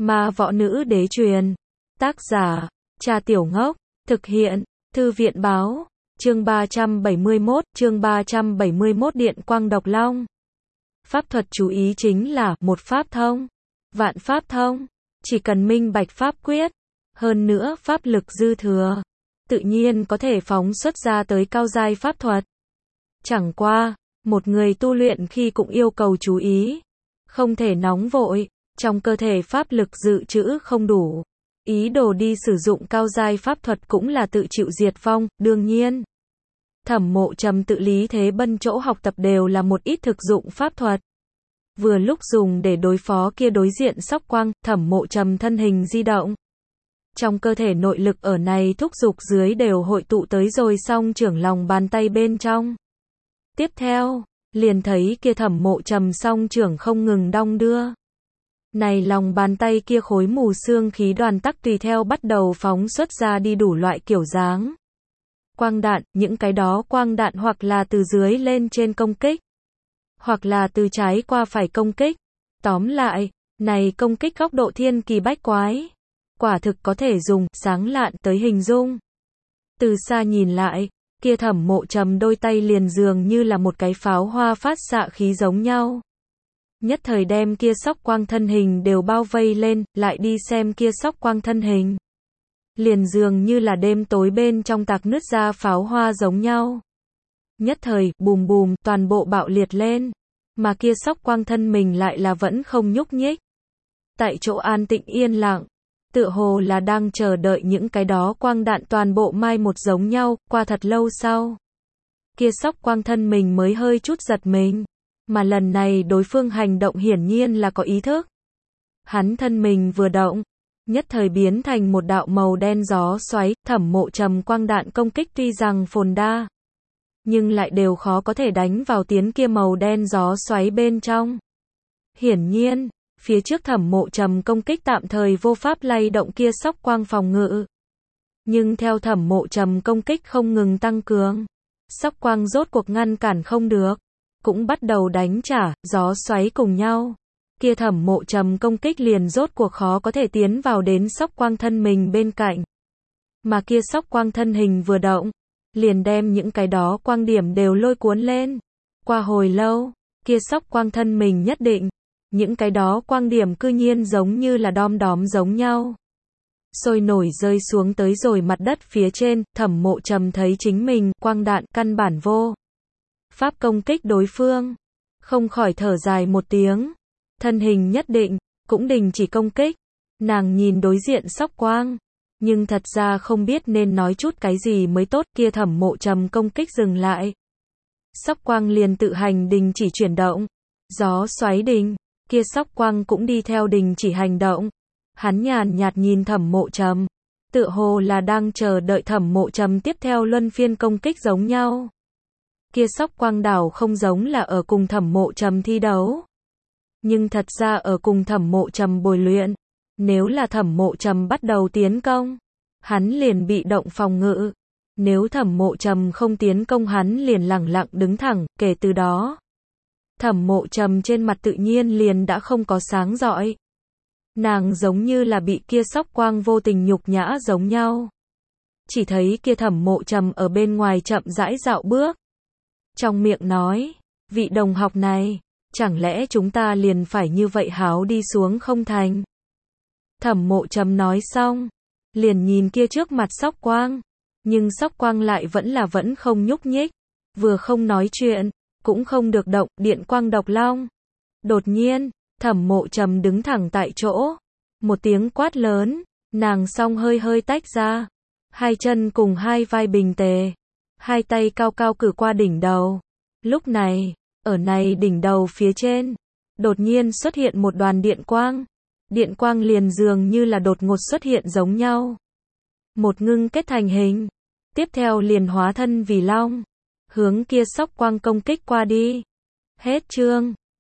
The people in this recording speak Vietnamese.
Ma Võ Nữ Đế truyền. Tác giả, Cha Tiểu Ngốc. Thực hiện, Thư viện Báo. Chương 371, Điện Quang Độc Long. Pháp thuật chú ý chính là, một pháp thông, vạn pháp thông. Chỉ cần minh bạch pháp quyết, hơn nữa pháp lực dư thừa, tự nhiên có thể phóng xuất ra tới cao giai pháp thuật. Chẳng qua, một người tu luyện khi cũng yêu cầu chú ý, không thể nóng vội, trong cơ thể pháp lực dự trữ không đủ, ý đồ đi sử dụng cao giai pháp thuật cũng là tự chịu diệt vong. Đương nhiên, Thẩm Mộ Trầm tự Lý Thế Bân chỗ học tập đều là một ít thực dụng pháp thuật. Vừa lúc dùng để đối phó kia đối diện sóc quang, Thẩm Mộ Trầm thân hình di động. Trong cơ thể nội lực ở này thúc dục dưới đều hội tụ tới rồi song trưởng lòng bàn tay bên trong. Tiếp theo, liền thấy kia Thẩm Mộ Trầm song trưởng không ngừng đong đưa. Này lòng bàn tay kia khối mù xương khí đoàn tắc tùy theo bắt đầu phóng xuất ra đi đủ loại kiểu dáng. Quang đạn, những cái đó quang đạn hoặc là từ dưới lên trên công kích, hoặc là từ trái qua phải công kích. Tóm lại, này công kích góc độ thiên kỳ bách quái. Quả thực có thể dùng sáng lạn tới hình dung. Từ xa nhìn lại, kia Thẩm Mộ Trầm đôi tay liền dường như là một cái pháo hoa phát xạ khí giống nhau. Nhất thời đem kia sóc quang thân hình đều bao vây lên, lại đi xem kia sóc quang thân hình. Liền dường như là đêm tối bên trong tạc nứt ra pháo hoa giống nhau. Nhất thời, bùm bùm, toàn bộ bạo liệt lên. Mà kia sóc quang thân mình lại là vẫn không nhúc nhích. Tại chỗ an tĩnh yên lặng, tựa hồ là đang chờ đợi những cái đó quang đạn toàn bộ mai một giống nhau. Qua thật lâu sau, kia sóc quang thân mình mới hơi chút giật mình. Mà lần này đối phương hành động hiển nhiên là có ý thức. Hắn thân mình vừa động, nhất thời biến thành một đạo màu đen gió xoáy. Thẩm Mộ Trầm quang đạn công kích tuy rằng phồn đa, nhưng lại đều khó có thể đánh vào tiến kia màu đen gió xoáy bên trong. Hiển nhiên, phía trước Thẩm Mộ Trầm công kích tạm thời vô pháp lay động kia sóc quang phòng ngự. Nhưng theo Thẩm Mộ Trầm công kích không ngừng tăng cường, sóc quang rốt cuộc ngăn cản không được, cũng bắt đầu đánh trả, gió xoáy cùng nhau. Kia Thẩm Mộ Trầm công kích liền rốt cuộc khó có thể tiến vào đến sóc quang thân mình bên cạnh. Mà kia sóc quang thân hình vừa động, liền đem những cái đó quang điểm đều lôi cuốn lên. Qua hồi lâu, kia sóc quang thân mình nhất định, những cái đó quang điểm cư nhiên giống như là đom đóm giống nhau, sôi nổi rơi xuống tới rồi mặt đất phía trên. Thẩm Mộ Trầm thấy chính mình, quang đạn, căn bản vô pháp công kích đối phương. Không khỏi thở dài một tiếng. Thân hình nhất định, cũng đình chỉ công kích. Nàng nhìn đối diện sóc quang, nhưng thật ra không biết nên nói chút cái gì mới tốt. Kia Thẩm Mộ Trầm công kích dừng lại, sóc quang liền tự hành đình chỉ chuyển động. Gió xoáy đình, kia sóc quang cũng đi theo đình chỉ hành động. Hắn nhàn nhạt nhìn Thẩm Mộ Trầm, tựa hồ là đang chờ đợi Thẩm Mộ Trầm tiếp theo luân phiên công kích giống nhau. Kia sóc quang đảo không giống là ở cùng Thẩm Mộ Trầm thi đấu, nhưng thật ra ở cùng Thẩm Mộ Trầm bồi luyện. Nếu là Thẩm Mộ Trầm bắt đầu tiến công, hắn liền bị động phòng ngự. Nếu Thẩm Mộ Trầm không tiến công, hắn liền lẳng lặng đứng thẳng. Kể từ đó, Thẩm Mộ Trầm trên mặt tự nhiên liền đã không có sáng rọi. Nàng giống như là bị kia sóc quang vô tình nhục nhã giống nhau. Chỉ thấy kia Thẩm Mộ Trầm ở bên ngoài chậm rãi dạo bước, trong miệng nói, vị đồng học này, chẳng lẽ chúng ta liền phải như vậy háo đi xuống không thành? Thẩm Mộ Trầm nói xong, liền nhìn kia trước mặt sóc quang, nhưng sóc quang lại vẫn không nhúc nhích, vừa không nói chuyện, cũng không được động. Điện quang độc long. Đột nhiên, Thẩm Mộ Trầm đứng thẳng tại chỗ, một tiếng quát lớn, nàng song hơi tách ra, hai chân cùng hai vai bình tề, hai tay cao cao cử qua đỉnh đầu. Lúc này, ở này đỉnh đầu phía trên, đột nhiên xuất hiện một đoàn điện quang. Điện quang liền dường như là đột ngột xuất hiện giống nhau, một ngưng kết thành hình, tiếp theo liền hóa thân vì long, hướng kia sóc quang công kích qua đi. Hết chương.